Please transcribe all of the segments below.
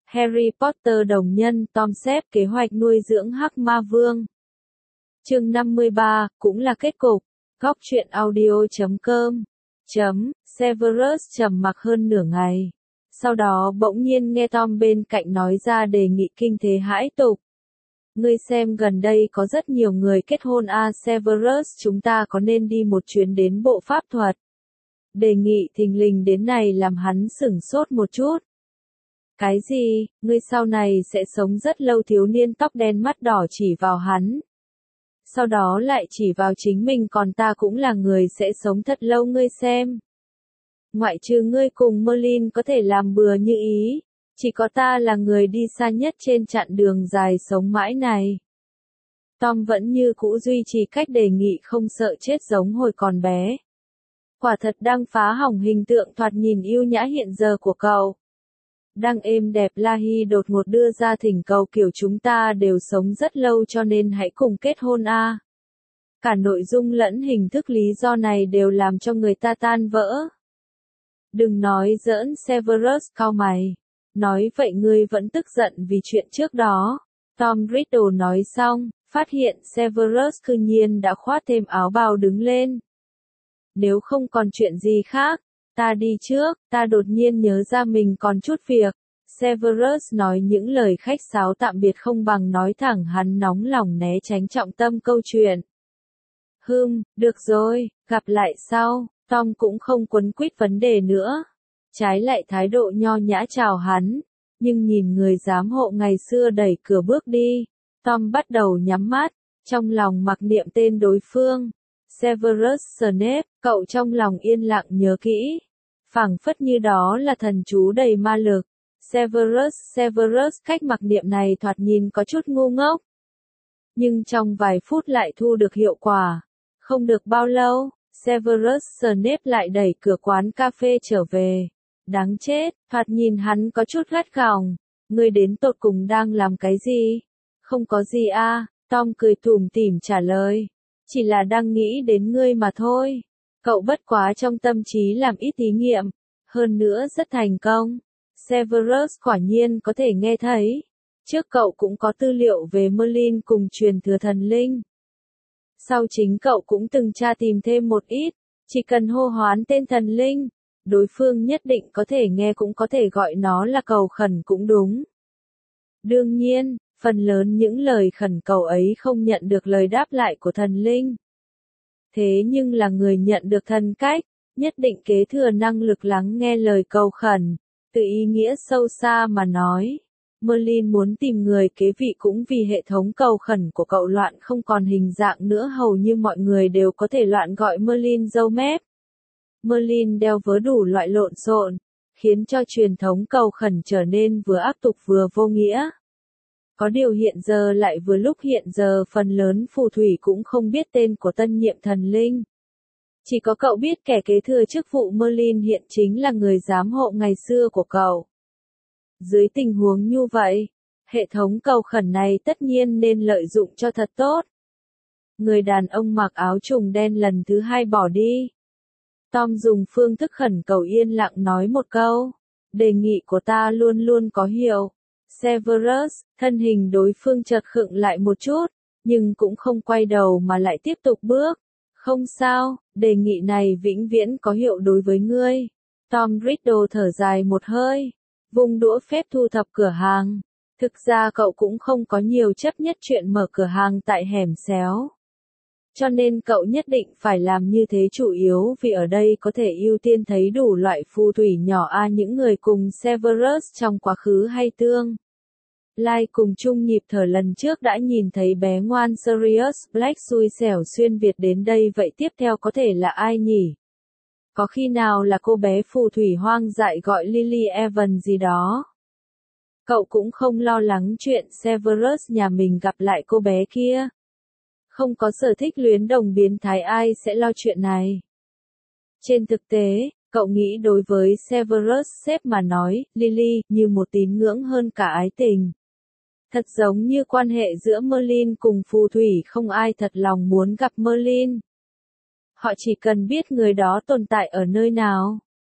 Harry Potter đồng nhân Tom xếp kế hoạch nuôi dưỡng Hắc Ma Vương. Chương 53, cũng là kết cục. Góc truyện audio.com. Severus trầm mặc hơn nửa ngày. Sau đó bỗng nhiên nghe Tom bên cạnh nói ra đề nghị kinh thế hãi tục. Ngươi xem gần đây có rất nhiều người kết hôn Severus, chúng ta có nên đi một chuyến đến bộ pháp thuật? Đề nghị thình lình đến này làm hắn sửng sốt một chút. Cái gì, ngươi sau này sẽ sống rất lâu? Thiếu niên tóc đen mắt đỏ chỉ vào hắn. Sau đó lại chỉ vào chính mình, còn ta cũng là người sẽ sống thật lâu, ngươi xem. Ngoại trừ ngươi cùng Merlin có thể làm bừa như ý, chỉ có ta là người đi xa nhất trên chặng đường dài sống mãi này. Tom vẫn như cũ duy trì cách đề nghị không sợ chết giống hồi còn bé. Quả thật đang phá hỏng hình tượng thoạt nhìn yêu nhã hiện giờ của cậu. Đang êm đẹp Lahi đột ngột đưa ra thỉnh cầu kiểu chúng ta đều sống rất lâu cho nên hãy cùng kết hôn a. Cả nội dung lẫn hình thức lý do này đều làm cho người ta tan vỡ. Đừng nói giỡn, Severus cau mày. Nói vậy ngươi vẫn tức giận vì chuyện trước đó. Tom Riddle nói xong, phát hiện Severus cư nhiên đã khoác thêm áo bào đứng lên. Nếu không còn chuyện gì khác, ta đi trước, ta đột nhiên nhớ ra mình còn chút việc. Severus nói những lời khách sáo tạm biệt không bằng nói thẳng, hắn nóng lòng né tránh trọng tâm câu chuyện. Được rồi, gặp lại sau. Tom cũng không quấn quýt vấn đề nữa. Trái lại thái độ nho nhã chào hắn. Nhưng nhìn người giám hộ ngày xưa đẩy cửa bước đi, Tom bắt đầu nhắm mắt, trong lòng mặc niệm tên đối phương. Severus Snape, cậu trong lòng yên lặng nhớ kỹ. Phảng phất như đó là thần chú đầy ma lực. Severus cách mặc niệm này thoạt nhìn có chút ngu ngốc. Nhưng trong vài phút lại thu được hiệu quả. Không được bao lâu, Severus Snape lại đẩy cửa quán cà phê trở về. Đáng chết, thoạt nhìn hắn có chút gắt gỏng. Ngươi đến tột cùng đang làm cái gì? Không có gì a, Tom cười tủm tỉm trả lời. Chỉ là đang nghĩ đến ngươi mà thôi. Cậu bất quá trong tâm trí làm ít thí nghiệm. Hơn nữa rất thành công. Severus quả nhiên có thể nghe thấy. Trước cậu cũng có tư liệu về Merlin cùng truyền thừa thần linh. Sau chính cậu cũng từng tra tìm thêm một ít. Chỉ cần hô hoán tên thần linh, đối phương nhất định có thể nghe, cũng có thể gọi nó là cầu khẩn cũng đúng. Đương nhiên, phần lớn những lời khẩn cầu ấy không nhận được lời đáp lại của thần linh. Thế nhưng là người nhận được thần cách, nhất định kế thừa năng lực lắng nghe lời cầu khẩn. Từ ý nghĩa sâu xa mà nói, Merlin muốn tìm người kế vị cũng vì hệ thống cầu khẩn của cậu loạn không còn hình dạng nữa, hầu như mọi người đều có thể loạn gọi Merlin dâu mép. Merlin đeo vớ đủ loại lộn xộn, khiến cho truyền thống cầu khẩn trở nên vừa ác tục vừa vô nghĩa. Có điều hiện giờ lại vừa lúc hiện giờ phần lớn phù thủy cũng không biết tên của tân nhiệm thần linh. Chỉ có cậu biết kẻ kế thừa chức vụ Merlin hiện chính là người giám hộ ngày xưa của cậu. Dưới tình huống như vậy, hệ thống cầu khẩn này tất nhiên nên lợi dụng cho thật tốt. Người đàn ông mặc áo trùng đen lần thứ hai bỏ đi. Tom dùng phương thức khẩn cầu yên lặng nói một câu. Đề nghị của ta luôn luôn có hiệu. Severus, thân hình đối phương chợt khựng lại một chút, nhưng cũng không quay đầu mà lại tiếp tục bước. Không sao, đề nghị này vĩnh viễn có hiệu đối với ngươi. Tom Riddle thở dài một hơi, vung đũa phép thu thập cửa hàng. Thực ra cậu cũng không có nhiều chấp nhất chuyện mở cửa hàng tại hẻm xéo. Cho nên cậu nhất định phải làm như thế, chủ yếu vì ở đây có thể ưu tiên thấy đủ loại phù thủy nhỏ những người cùng Severus trong quá khứ hay tương lai cùng chung nhịp thở lần trước đã nhìn thấy bé ngoan Sirius Black xui xẻo xuyên Việt đến đây, vậy tiếp theo có thể là ai nhỉ? Có khi nào là cô bé phù thủy hoang dại gọi Lily Evans gì đó? Cậu cũng không lo lắng chuyện Severus nhà mình gặp lại cô bé kia. Không có sở thích luyến đồng biến thái, ai sẽ lo chuyện này. Trên thực tế, cậu nghĩ đối với Severus sếp mà nói, Lily như một tín ngưỡng hơn cả ái tình. Thật giống như quan hệ giữa Merlin cùng phù thủy, không ai thật lòng muốn gặp Merlin. Họ chỉ cần biết người đó tồn tại ở nơi nào.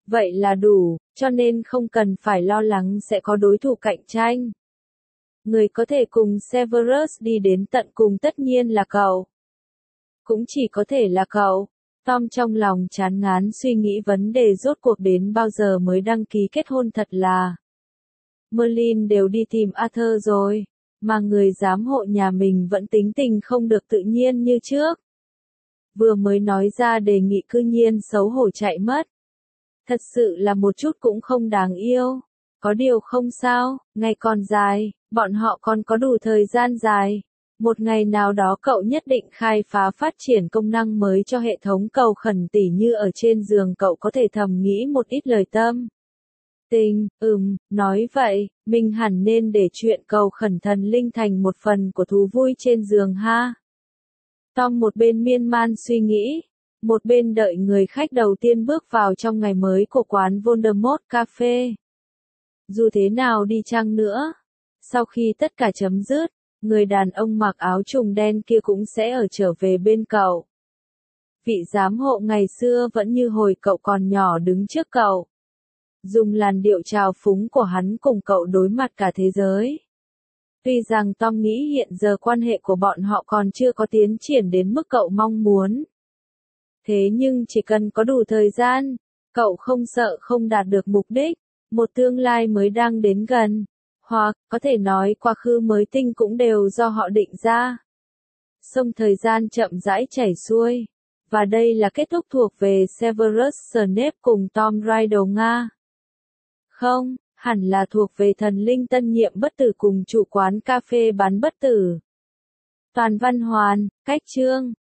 Vậy là đủ, cho nên không cần phải lo lắng sẽ có đối thủ cạnh tranh. Người có thể cùng Severus đi đến tận cùng tất nhiên là cậu. Cũng chỉ có thể là cậu. Tom trong lòng chán ngán suy nghĩ vấn đề rốt cuộc đến bao giờ mới đăng ký kết hôn thật là. Merlin đều đi tìm Arthur rồi, mà người giám hộ nhà mình vẫn tính tình không được tự nhiên như trước. Vừa mới nói ra đề nghị cư nhiên xấu hổ chạy mất. Thật sự là một chút cũng không đáng yêu. Có điều không sao, ngày còn dài, bọn họ còn có đủ thời gian dài. Một ngày nào đó cậu nhất định khai phá phát triển công năng mới cho hệ thống cầu khẩn tỉ như ở trên giường cậu có thể thầm nghĩ một ít lời tâm. Tình, nói vậy, mình hẳn nên để chuyện cầu khẩn thần linh thành một phần của thú vui trên giường ha. Tom một bên miên man suy nghĩ, một bên đợi người khách đầu tiên bước vào trong ngày mới của quán Voldemort Cafe. Dù thế nào đi chăng nữa, sau khi tất cả chấm dứt, người đàn ông mặc áo trùng đen kia cũng sẽ ở trở về bên cậu. Vị giám hộ ngày xưa vẫn như hồi cậu còn nhỏ đứng trước cậu. Dùng làn điệu trào phúng của hắn cùng cậu đối mặt cả thế giới. Tuy rằng Tom nghĩ hiện giờ quan hệ của bọn họ còn chưa có tiến triển đến mức cậu mong muốn. Thế nhưng chỉ cần có đủ thời gian, cậu không sợ không đạt được mục đích, một tương lai mới đang đến gần, hoặc, có thể nói quá khứ mới tinh cũng đều do họ định ra. Sông thời gian chậm rãi chảy xuôi, và đây là kết thúc thuộc về Severus Snape cùng Tom Riddle Nga. Không, hẳn là thuộc về thần linh tân nhiệm bất tử cùng chủ quán cà phê bán bất tử. Toàn văn hoàn, cách chương.